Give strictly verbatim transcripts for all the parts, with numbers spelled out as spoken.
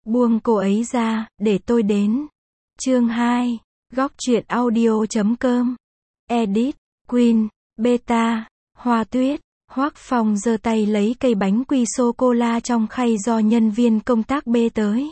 Buông cô ấy ra, để tôi đến. Chương hai. Góc truyện audio.com. Edit. Queen. Beta. Hoa Tuyết. Hoắc Phong giơ tay lấy cây bánh quy sô-cô-la trong khay do nhân viên công tác bê tới.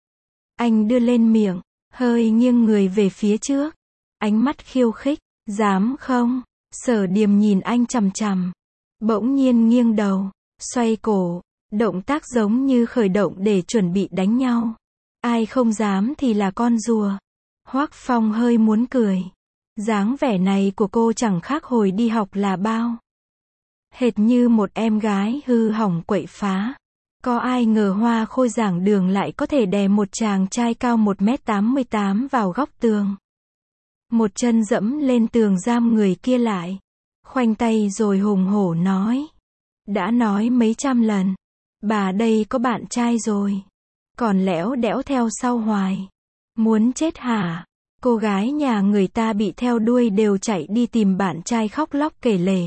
Anh đưa lên miệng, hơi nghiêng người về phía trước. Ánh mắt khiêu khích. Dám không? Sở Điềm nhìn anh chằm chằm. Bỗng nhiên nghiêng đầu, xoay cổ. Động tác giống như khởi động để chuẩn bị đánh nhau. Ai không dám thì là con rùa. Hoắc Phong hơi muốn cười. Dáng vẻ này của cô chẳng khác hồi đi học là bao. Hệt như một em gái hư hỏng quậy phá. Có ai ngờ hoa khôi giảng đường lại có thể đè một chàng trai cao một mét tám mươi tám vào góc tường. Một chân dẫm lên tường giam người kia lại. Khoanh tay rồi hùng hổ nói. Đã nói mấy trăm lần. Bà đây có bạn trai rồi. Còn lẽo đẽo theo sau hoài. Muốn chết hả? Cô gái nhà người ta bị theo đuôi đều chạy đi tìm bạn trai khóc lóc kể lể.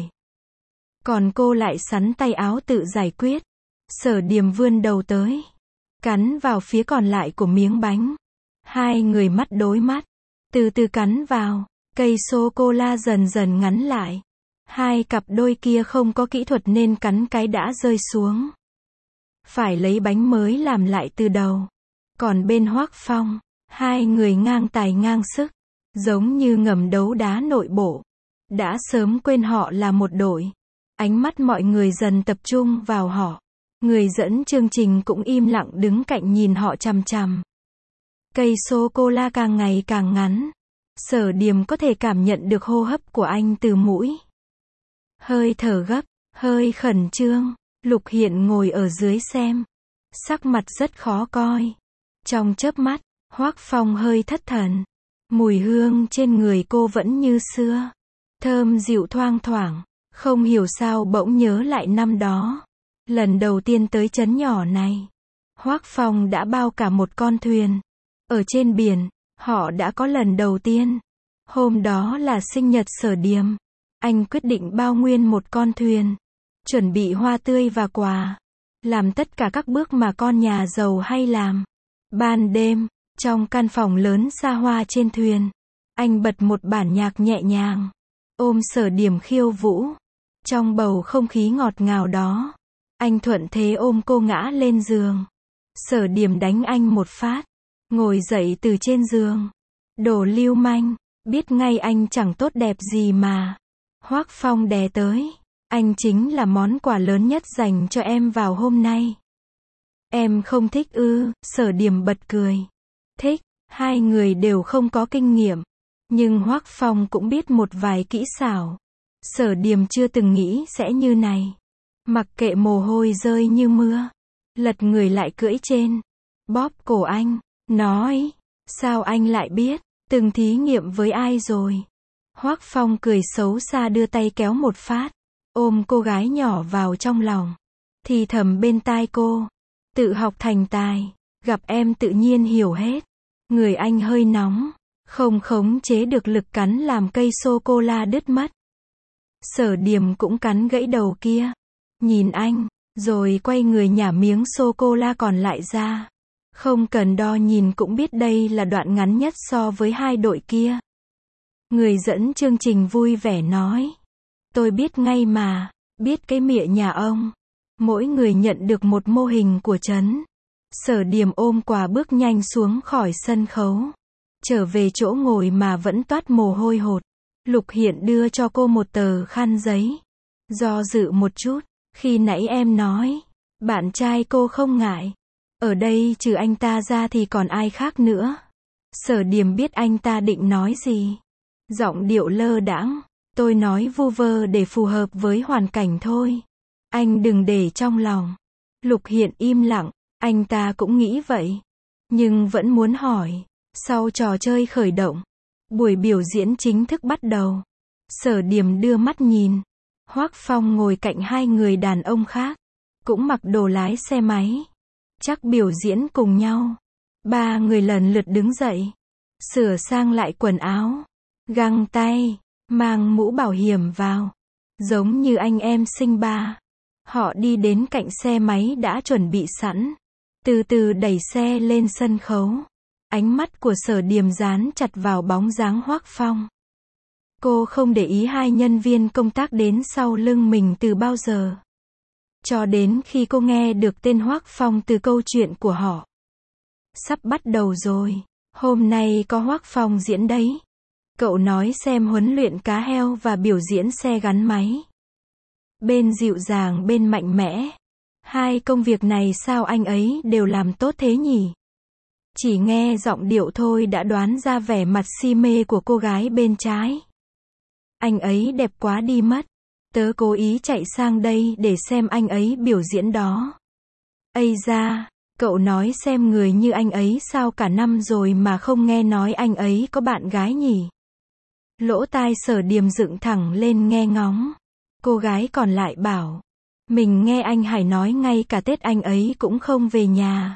Còn cô lại sắn tay áo tự giải quyết. Sở Điềm vươn đầu tới. Cắn vào phía còn lại của miếng bánh. Hai người mắt đối mắt. Từ từ cắn vào. Cây sô-cô-la dần dần ngắn lại. Hai cặp đôi kia không có kỹ thuật nên cắn cái đã rơi xuống. Phải lấy bánh mới làm lại từ đầu. Còn bên Hoắc Phong, hai người ngang tài ngang sức. Giống như ngầm đấu đá nội bộ. Đã sớm quên họ là một đội. Ánh mắt mọi người dần tập trung vào họ. Người dẫn chương trình cũng im lặng đứng cạnh nhìn họ chằm chằm. Cây sô-cô-la càng ngày càng ngắn. Sở Điềm có thể cảm nhận được hô hấp của anh từ mũi. Hơi thở gấp, hơi khẩn trương. Lục Hiện ngồi ở dưới xem. Sắc mặt rất khó coi. Trong chớp mắt, Hoắc Phong hơi thất thần. Mùi hương trên người cô vẫn như xưa. Thơm dịu thoang thoảng. Không hiểu sao bỗng nhớ lại năm đó. Lần đầu tiên tới trấn nhỏ này. Hoắc Phong đã bao cả một con thuyền. Ở trên biển, họ đã có lần đầu tiên. Hôm đó là sinh nhật Sở Điềm. Anh quyết định bao nguyên một con thuyền. Chuẩn bị hoa tươi và quà. Làm tất cả các bước mà con nhà giàu hay làm. Ban đêm, trong căn phòng lớn xa hoa trên thuyền. Anh bật một bản nhạc nhẹ nhàng. Ôm Sở Điềm khiêu vũ. Trong bầu không khí ngọt ngào đó. Anh thuận thế ôm cô ngã lên giường. Sở Điềm đánh anh một phát. Ngồi dậy từ trên giường. Đồ lưu manh. Biết ngay anh chẳng tốt đẹp gì mà. Hoắc Phong đè tới. Anh chính là món quà lớn nhất dành cho em vào hôm nay. Em không thích ư? Sở Điềm bật cười. Thích. Hai người đều không có kinh nghiệm. Nhưng Hoắc Phong cũng biết một vài kỹ xảo. Sở Điềm chưa từng nghĩ sẽ như này. Mặc kệ mồ hôi rơi như mưa. Lật người lại cưỡi trên. Bóp cổ anh. Nói. Sao anh lại biết? Từng thí nghiệm với ai rồi? Hoắc Phong cười xấu xa đưa tay kéo một phát. Ôm cô gái nhỏ vào trong lòng. Thì thầm bên tai cô. Tự học thành tài. Gặp em tự nhiên hiểu hết. Người anh hơi nóng. Không khống chế được lực cắn làm cây sô-cô-la đứt mất. Sở Điềm cũng cắn gãy đầu kia. Nhìn anh. Rồi quay người nhả miếng sô-cô-la còn lại ra. Không cần đo nhìn cũng biết đây là đoạn ngắn nhất so với hai đội kia. Người dẫn chương trình vui vẻ nói. Tôi biết ngay mà. Biết cái mịa nhà ông. Mỗi người nhận được một mô hình của trấn. Sở Điềm ôm quà bước nhanh xuống khỏi sân khấu. Trở về chỗ ngồi mà vẫn toát mồ hôi hột. Lục Hiện đưa cho cô một tờ khăn giấy. Do dự một chút. Khi nãy em nói. Bạn trai cô không ngại. Ở đây trừ anh ta ra thì còn ai khác nữa. Sở Điềm biết anh ta định nói gì. Giọng điệu lơ đãng. Tôi nói vu vơ để phù hợp với hoàn cảnh thôi. Anh đừng để trong lòng. Lục Hiện im lặng. Anh ta cũng nghĩ vậy. Nhưng vẫn muốn hỏi. Sau trò chơi khởi động. Buổi biểu diễn chính thức bắt đầu. Sở Điềm đưa mắt nhìn. Hoắc Phong ngồi cạnh hai người đàn ông khác. Cũng mặc đồ lái xe máy. Chắc biểu diễn cùng nhau. Ba người lần lượt đứng dậy. Sửa sang lại quần áo. Găng tay. Mang mũ bảo hiểm vào. Giống như anh em sinh ba. Họ đi đến cạnh xe máy đã chuẩn bị sẵn. từ từ đẩy xe lên sân khấu. Ánh mắt của Sở Điềm dán chặt vào bóng dáng Hoắc Phong. Cô không để ý hai nhân viên công tác đến sau lưng mình từ bao giờ. Cho đến khi cô nghe được tên Hoắc Phong từ câu chuyện của họ. Sắp bắt đầu rồi. Hôm nay có Hoắc Phong diễn đấy. Cậu nói xem huấn luyện cá heo và biểu diễn xe gắn máy. Bên dịu dàng bên mạnh mẽ. Hai công việc này sao anh ấy đều làm tốt thế nhỉ? Chỉ nghe giọng điệu thôi đã đoán ra vẻ mặt si mê của cô gái bên trái. Anh ấy đẹp quá đi mất. Tớ cố ý chạy sang đây để xem anh ấy biểu diễn đó. Ây da, cậu nói xem người như anh ấy sao cả năm rồi mà không nghe nói anh ấy có bạn gái nhỉ? Lỗ tai Sở Điềm dựng thẳng lên nghe ngóng. Cô gái còn lại bảo. Mình nghe anh Hải nói ngay cả Tết anh ấy cũng không về nhà.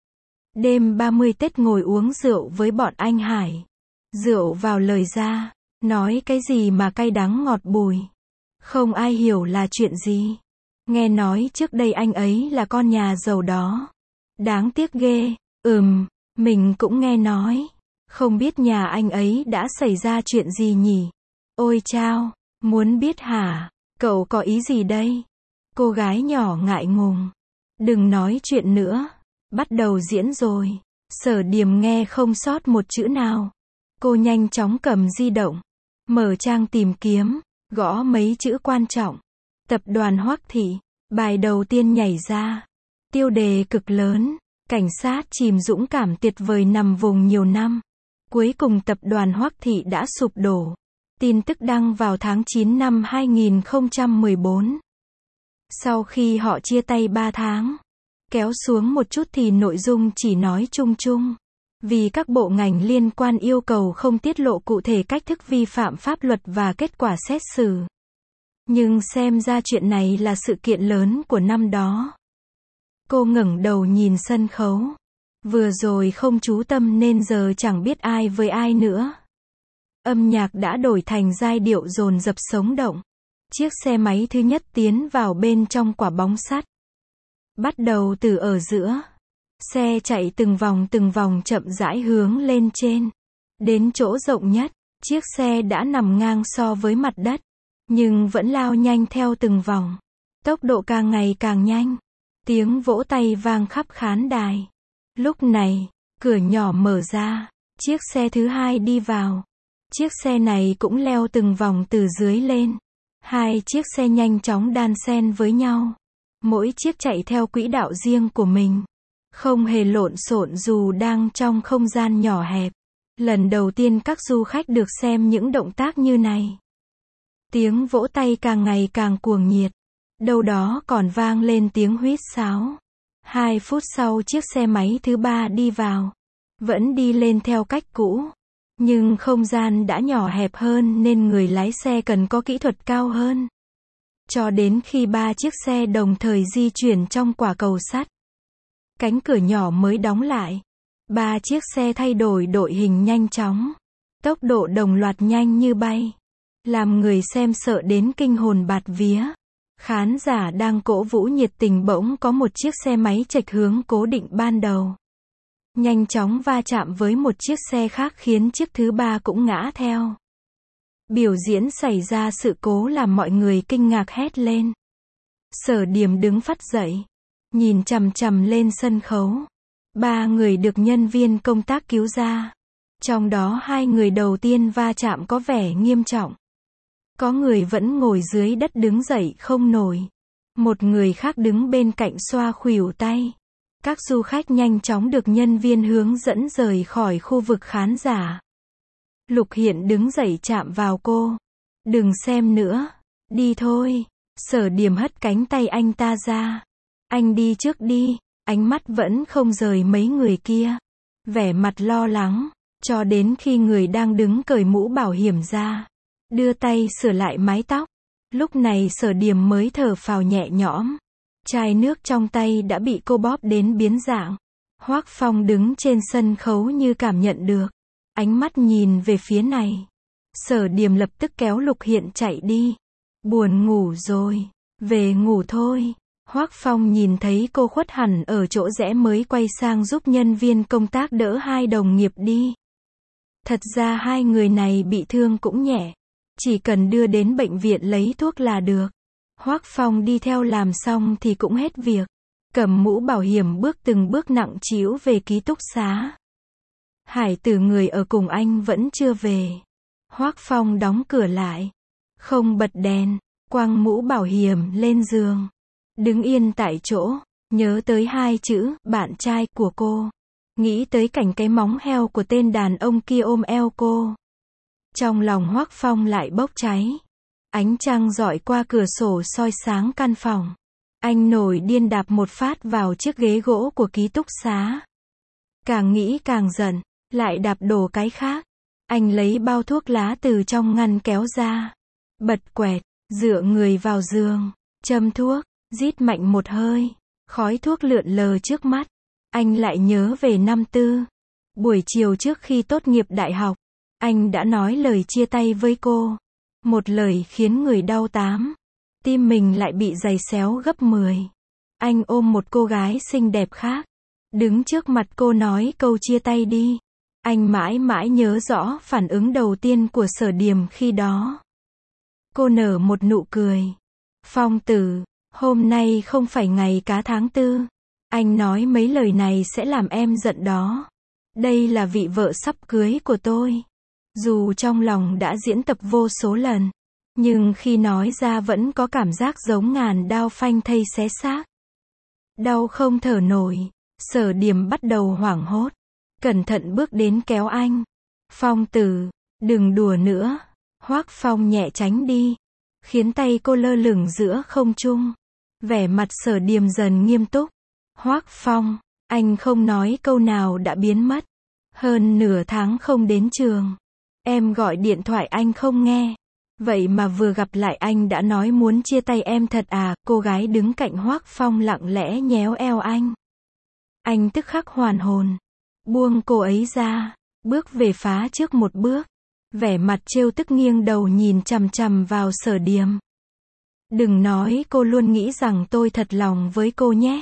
Đêm ba mươi Tết ngồi uống rượu với bọn anh Hải. Rượu vào lời ra. Nói cái gì mà cay đắng ngọt bùi. Không ai hiểu là chuyện gì. Nghe nói trước đây anh ấy là con nhà giàu đó. Đáng tiếc ghê. Ừm, mình cũng nghe nói. Không biết nhà anh ấy đã xảy ra chuyện gì nhỉ? Ôi chao, muốn biết hả? Cậu có ý gì đây? Cô gái nhỏ ngại ngùng. Đừng nói chuyện nữa. Bắt đầu diễn rồi. Sở Điềm nghe không sót một chữ nào. Cô nhanh chóng cầm di động. Mở trang tìm kiếm. Gõ mấy chữ quan trọng. Tập đoàn Hoắc Thị. Bài đầu tiên nhảy ra. Tiêu đề cực lớn. Cảnh sát chìm dũng cảm tuyệt vời nằm vùng nhiều năm. Cuối cùng tập đoàn Hoắc Thị đã sụp đổ. Tin tức đăng vào tháng chín năm hai nghìn không trăm mười bốn. Sau khi họ chia tay ba tháng. Kéo xuống một chút thì nội dung chỉ nói chung chung. Vì các bộ ngành liên quan yêu cầu không tiết lộ cụ thể cách thức vi phạm pháp luật và kết quả xét xử. Nhưng xem ra chuyện này là sự kiện lớn của năm đó. Cô ngẩng đầu nhìn sân khấu. Vừa rồi không chú tâm nên giờ chẳng biết ai với ai nữa. Âm nhạc đã đổi thành giai điệu dồn dập sống động. Chiếc xe máy thứ nhất tiến vào bên trong quả bóng sắt. Bắt đầu từ ở giữa. Xe chạy từng vòng từng vòng chậm rãi hướng lên trên. Đến chỗ rộng nhất, chiếc xe đã nằm ngang so với mặt đất. Nhưng vẫn lao nhanh theo từng vòng. Tốc độ càng ngày càng nhanh. Tiếng vỗ tay vang khắp khán đài. Lúc này, cửa nhỏ mở ra. Chiếc xe thứ hai đi vào. Chiếc xe này cũng leo từng vòng từ dưới lên. Hai chiếc xe nhanh chóng đan xen với nhau. Mỗi chiếc chạy theo quỹ đạo riêng của mình. Không hề lộn xộn dù đang trong không gian nhỏ hẹp. Lần đầu tiên các du khách được xem những động tác như này. Tiếng vỗ tay càng ngày càng cuồng nhiệt. Đâu đó còn vang lên tiếng huýt sáo. Hai phút sau chiếc xe máy thứ ba đi vào. Vẫn đi lên theo cách cũ. Nhưng không gian đã nhỏ hẹp hơn nên người lái xe cần có kỹ thuật cao hơn. Cho đến khi ba chiếc xe đồng thời di chuyển trong quả cầu sắt. Cánh cửa nhỏ mới đóng lại. Ba chiếc xe thay đổi đội hình nhanh chóng. Tốc độ đồng loạt nhanh như bay. Làm người xem sợ đến kinh hồn bạt vía. Khán giả đang cổ vũ nhiệt tình bỗng có một chiếc xe máy chệch hướng cố định ban đầu. Nhanh chóng va chạm với một chiếc xe khác khiến chiếc thứ ba cũng ngã theo. Biểu diễn xảy ra sự cố làm mọi người kinh ngạc hét lên. Sở Điềm đứng phắt dậy. Nhìn chằm chằm lên sân khấu. Ba người được nhân viên công tác cứu ra. Trong đó hai người đầu tiên va chạm có vẻ nghiêm trọng. Có người vẫn ngồi dưới đất đứng dậy không nổi. Một người khác đứng bên cạnh xoa khuỷu tay. Các du khách nhanh chóng được nhân viên hướng dẫn rời khỏi khu vực khán giả. Lục Hiện đứng dậy chạm vào cô. Đừng xem nữa. Đi thôi. Sở Điềm hất cánh tay anh ta ra. Anh đi trước đi. Ánh mắt vẫn không rời mấy người kia. Vẻ mặt lo lắng. Cho đến khi người đang đứng cởi mũ bảo hiểm ra. Đưa tay sửa lại mái tóc. Lúc này Sở Điềm mới thở phào nhẹ nhõm. Chai nước trong tay đã bị cô bóp đến biến dạng. Hoắc Phong đứng trên sân khấu như cảm nhận được. Ánh mắt nhìn về phía này. Sở Điềm lập tức kéo Lục Hiện chạy đi. Buồn ngủ rồi. Về ngủ thôi. Hoác Phong nhìn thấy cô khuất hẳn ở chỗ rẽ mới quay sang giúp nhân viên công tác đỡ hai đồng nghiệp đi. Thật ra hai người này bị thương cũng nhẹ. Chỉ cần đưa đến bệnh viện lấy thuốc là được. Hoác Phong đi theo làm xong thì cũng hết việc. Cầm mũ bảo hiểm bước từng bước nặng trĩu về ký túc xá. Hải Tử người ở cùng anh vẫn chưa về. Hoác Phong đóng cửa lại. Không bật đèn, quăng mũ bảo hiểm lên giường. Đứng yên tại chỗ, nhớ tới hai chữ, bạn trai của cô. Nghĩ tới cảnh cái móng heo của tên đàn ông kia ôm eo cô. Trong lòng Hoác Phong lại bốc cháy. Ánh trăng rọi qua cửa sổ soi sáng căn phòng. Anh nổi điên đạp một phát vào chiếc ghế gỗ của ký túc xá. Càng nghĩ càng giận, lại đạp đổ cái khác. Anh lấy bao thuốc lá từ trong ngăn kéo ra. Bật quẹt, dựa người vào giường, châm thuốc, rít mạnh một hơi. Khói thuốc lượn lờ trước mắt. Anh lại nhớ về năm tư. Buổi chiều trước khi tốt nghiệp đại học, anh đã nói lời chia tay với cô. Một lời khiến người đau tám. Tim mình lại bị giày xéo gấp mười. Anh ôm một cô gái xinh đẹp khác. Đứng trước mặt cô nói câu chia tay đi. Anh mãi mãi nhớ rõ phản ứng đầu tiên của Sở Điềm khi đó. Cô nở một nụ cười. Phong Tử, hôm nay không phải ngày cá tháng tư. Anh nói mấy lời này sẽ làm em giận đó. Đây là vị vợ sắp cưới của tôi. Dù trong lòng đã diễn tập vô số lần, nhưng khi nói ra vẫn có cảm giác giống ngàn đao phanh thây xé xác. Đau không thở nổi. Sở Điềm bắt đầu hoảng hốt. Cẩn thận bước đến kéo anh. Phong Tử, đừng đùa nữa. Hoác Phong nhẹ tránh đi. Khiến tay cô lơ lửng giữa không trung. Vẻ mặt Sở Điềm dần nghiêm túc. Hoác Phong, anh không nói câu nào đã biến mất. Hơn nửa tháng không đến trường. Em gọi điện thoại anh không nghe. Vậy mà vừa gặp lại anh đã nói muốn chia tay em thật à? Cô gái đứng cạnh Hoác Phong lặng lẽ nhéo eo anh. Anh tức khắc hoàn hồn. Buông cô ấy ra. Bước về phá trước một bước. Vẻ mặt trêu tức nghiêng đầu nhìn chằm chằm vào Sở Điềm. Đừng nói cô luôn nghĩ rằng tôi thật lòng với cô nhé.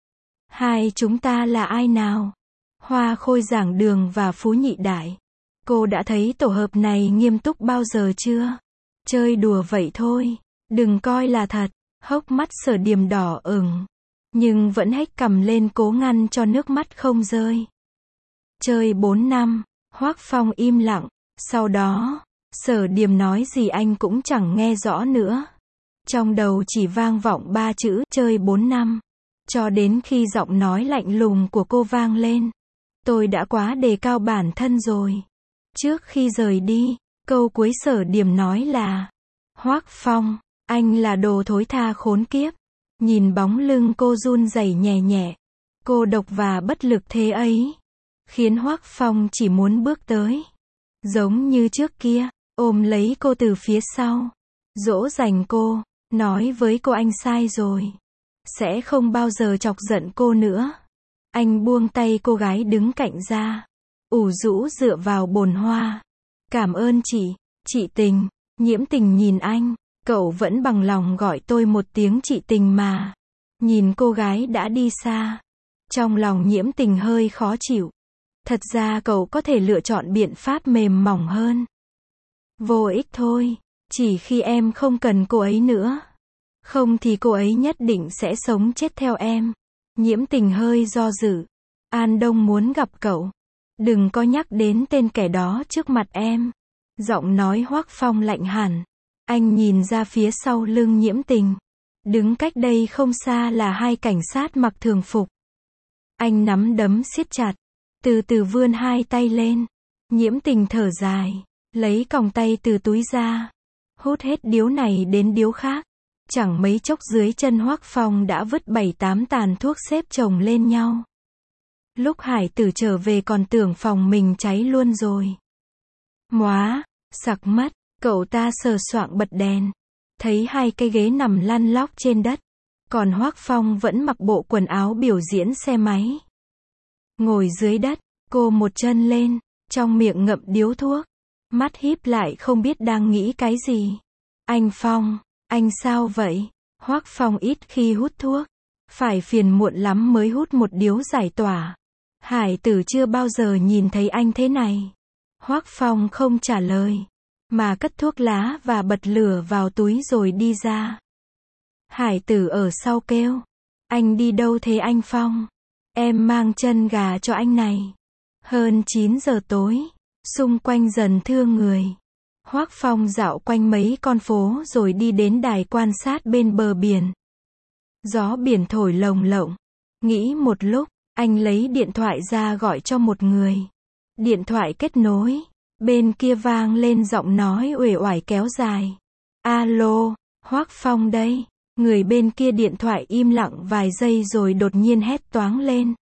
Hai chúng ta là ai nào? Hoa Khôi Giảng Đường và Phú Nhị Đại. Cô đã thấy tổ hợp này nghiêm túc bao giờ chưa? Chơi đùa vậy thôi. Đừng coi là thật. Hốc mắt Sở Điềm đỏ ửng. Nhưng vẫn hếch cằm lên cố ngăn cho nước mắt không rơi. Chơi bốn năm. Hoác Phong im lặng. Sau đó, Sở Điềm nói gì anh cũng chẳng nghe rõ nữa. Trong đầu chỉ vang vọng ba chữ chơi bốn năm. Cho đến khi giọng nói lạnh lùng của cô vang lên. Tôi đã quá đề cao bản thân rồi. Trước khi rời đi, câu cuối Sở Điềm nói là Hoác Phong, anh là đồ thối tha khốn kiếp. Nhìn bóng lưng cô run rẩy nhẹ nhẹ. Cô độc và bất lực thế ấy. Khiến Hoác Phong chỉ muốn bước tới. Giống như trước kia, ôm lấy cô từ phía sau. Dỗ dành cô, nói với cô anh sai rồi. Sẽ không bao giờ chọc giận cô nữa. Anh buông tay cô gái đứng cạnh ra. Ủ rũ dựa vào bồn hoa. Cảm ơn chị, chị Tình. Nhiễm Tình nhìn anh. Cậu vẫn bằng lòng gọi tôi một tiếng chị Tình mà. Nhìn cô gái đã đi xa. Trong lòng Nhiễm Tình hơi khó chịu. Thật ra cậu có thể lựa chọn biện pháp mềm mỏng hơn. Vô ích thôi. Chỉ khi em không cần cô ấy nữa. Không thì cô ấy nhất định sẽ sống chết theo em. Nhiễm Tình hơi do dự. An Đông muốn gặp cậu. Đừng có nhắc đến tên kẻ đó trước mặt em. Giọng nói Hoác Phong lạnh hẳn. Anh nhìn ra phía sau lưng Nhiễm Tình. Đứng cách đây không xa là hai cảnh sát mặc thường phục. Anh nắm đấm siết chặt. Từ từ vươn hai tay lên. Nhiễm Tình thở dài. Lấy còng tay từ túi ra. Hút hết điếu này đến điếu khác. Chẳng mấy chốc dưới chân Hoác Phong đã vứt bảy tám tàn thuốc xếp chồng lên nhau. Lúc Hải Tử trở về còn tưởng phòng mình cháy luôn rồi. Móa, sặc mất, cậu ta sờ soạng bật đèn. Thấy hai cây ghế nằm lăn lóc trên đất. Còn Hoác Phong vẫn mặc bộ quần áo biểu diễn xe máy. Ngồi dưới đất, cô một chân lên, trong miệng ngậm điếu thuốc. Mắt híp lại không biết đang nghĩ cái gì. Anh Phong, anh sao vậy? Hoác Phong ít khi hút thuốc. Phải phiền muộn lắm mới hút một điếu giải tỏa. Hải tử chưa bao giờ nhìn thấy anh thế này. Hoắc Phong không trả lời, mà cất thuốc lá và bật lửa vào túi rồi đi ra. Hải tử ở sau kêu. Anh đi đâu thế anh Phong? Em mang chân gà cho anh này. Hơn chín giờ tối, xung quanh dần thưa người. Hoắc Phong dạo quanh mấy con phố rồi đi đến đài quan sát bên bờ biển. Gió biển thổi lồng lộng. Nghĩ một lúc, anh lấy điện thoại ra gọi cho một người. Điện thoại kết nối. Bên kia vang lên giọng nói uể oải kéo dài. Alo, Hoắc Phong đây. Người bên kia điện thoại im lặng vài giây rồi đột nhiên hét toáng lên.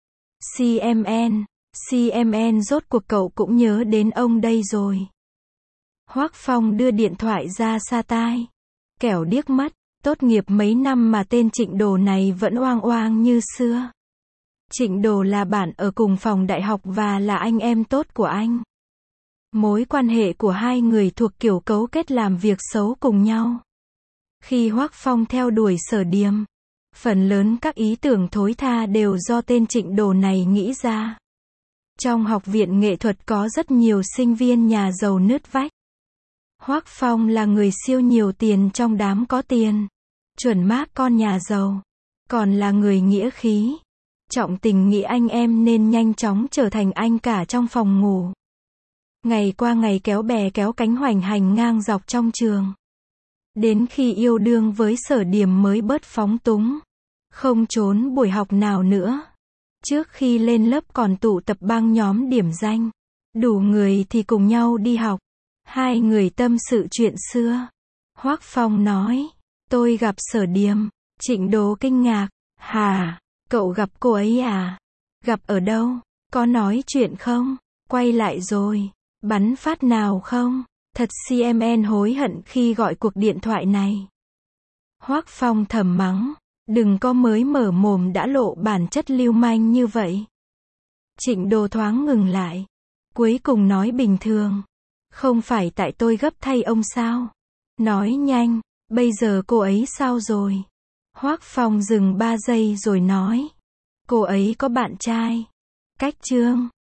xê em en, xê em en rốt cuộc cậu cũng nhớ đến ông đây rồi. Hoắc Phong đưa điện thoại ra xa tai. Kẻo điếc mất, tốt nghiệp mấy năm mà tên Trịnh Đồ này vẫn oang oang như xưa. Trịnh Đồ là bạn ở cùng phòng đại học và là anh em tốt của anh. Mối quan hệ của hai người thuộc kiểu cấu kết làm việc xấu cùng nhau. Khi Hoắc Phong theo đuổi Sở Điềm, phần lớn các ý tưởng thối tha đều do tên Trịnh Đồ này nghĩ ra. Trong học viện nghệ thuật có rất nhiều sinh viên nhà giàu nứt vách. Hoắc Phong là người siêu nhiều tiền trong đám có tiền. Chuẩn mác con nhà giàu. Còn là người nghĩa khí. Trọng tình nghĩa anh em nên nhanh chóng trở thành anh cả trong phòng ngủ. Ngày qua ngày kéo bè kéo cánh hoành hành ngang dọc trong trường. Đến khi yêu đương với Sở Điềm mới bớt phóng túng. Không trốn buổi học nào nữa. Trước khi lên lớp còn tụ tập băng nhóm điểm danh. Đủ người thì cùng nhau đi học. Hai người tâm sự chuyện xưa. Hoắc Phong nói. Tôi gặp Sở Điềm. Trịnh Đồ kinh ngạc. Hà, cậu gặp cô ấy à? Gặp ở đâu? Có nói chuyện không? Quay lại rồi. Bắn phát nào không? Thật xê em en hối hận khi gọi cuộc điện thoại này. Hoắc Phong thầm mắng. Đừng có mới mở mồm đã lộ bản chất lưu manh như vậy. Trịnh Đồ thoáng ngừng lại. Cuối cùng nói bình thường. Không phải tại tôi gấp thay ông sao? Nói nhanh, bây giờ cô ấy sao rồi? Hoắc Phong dừng ba giây rồi nói. Cô ấy có bạn trai. Cách chương.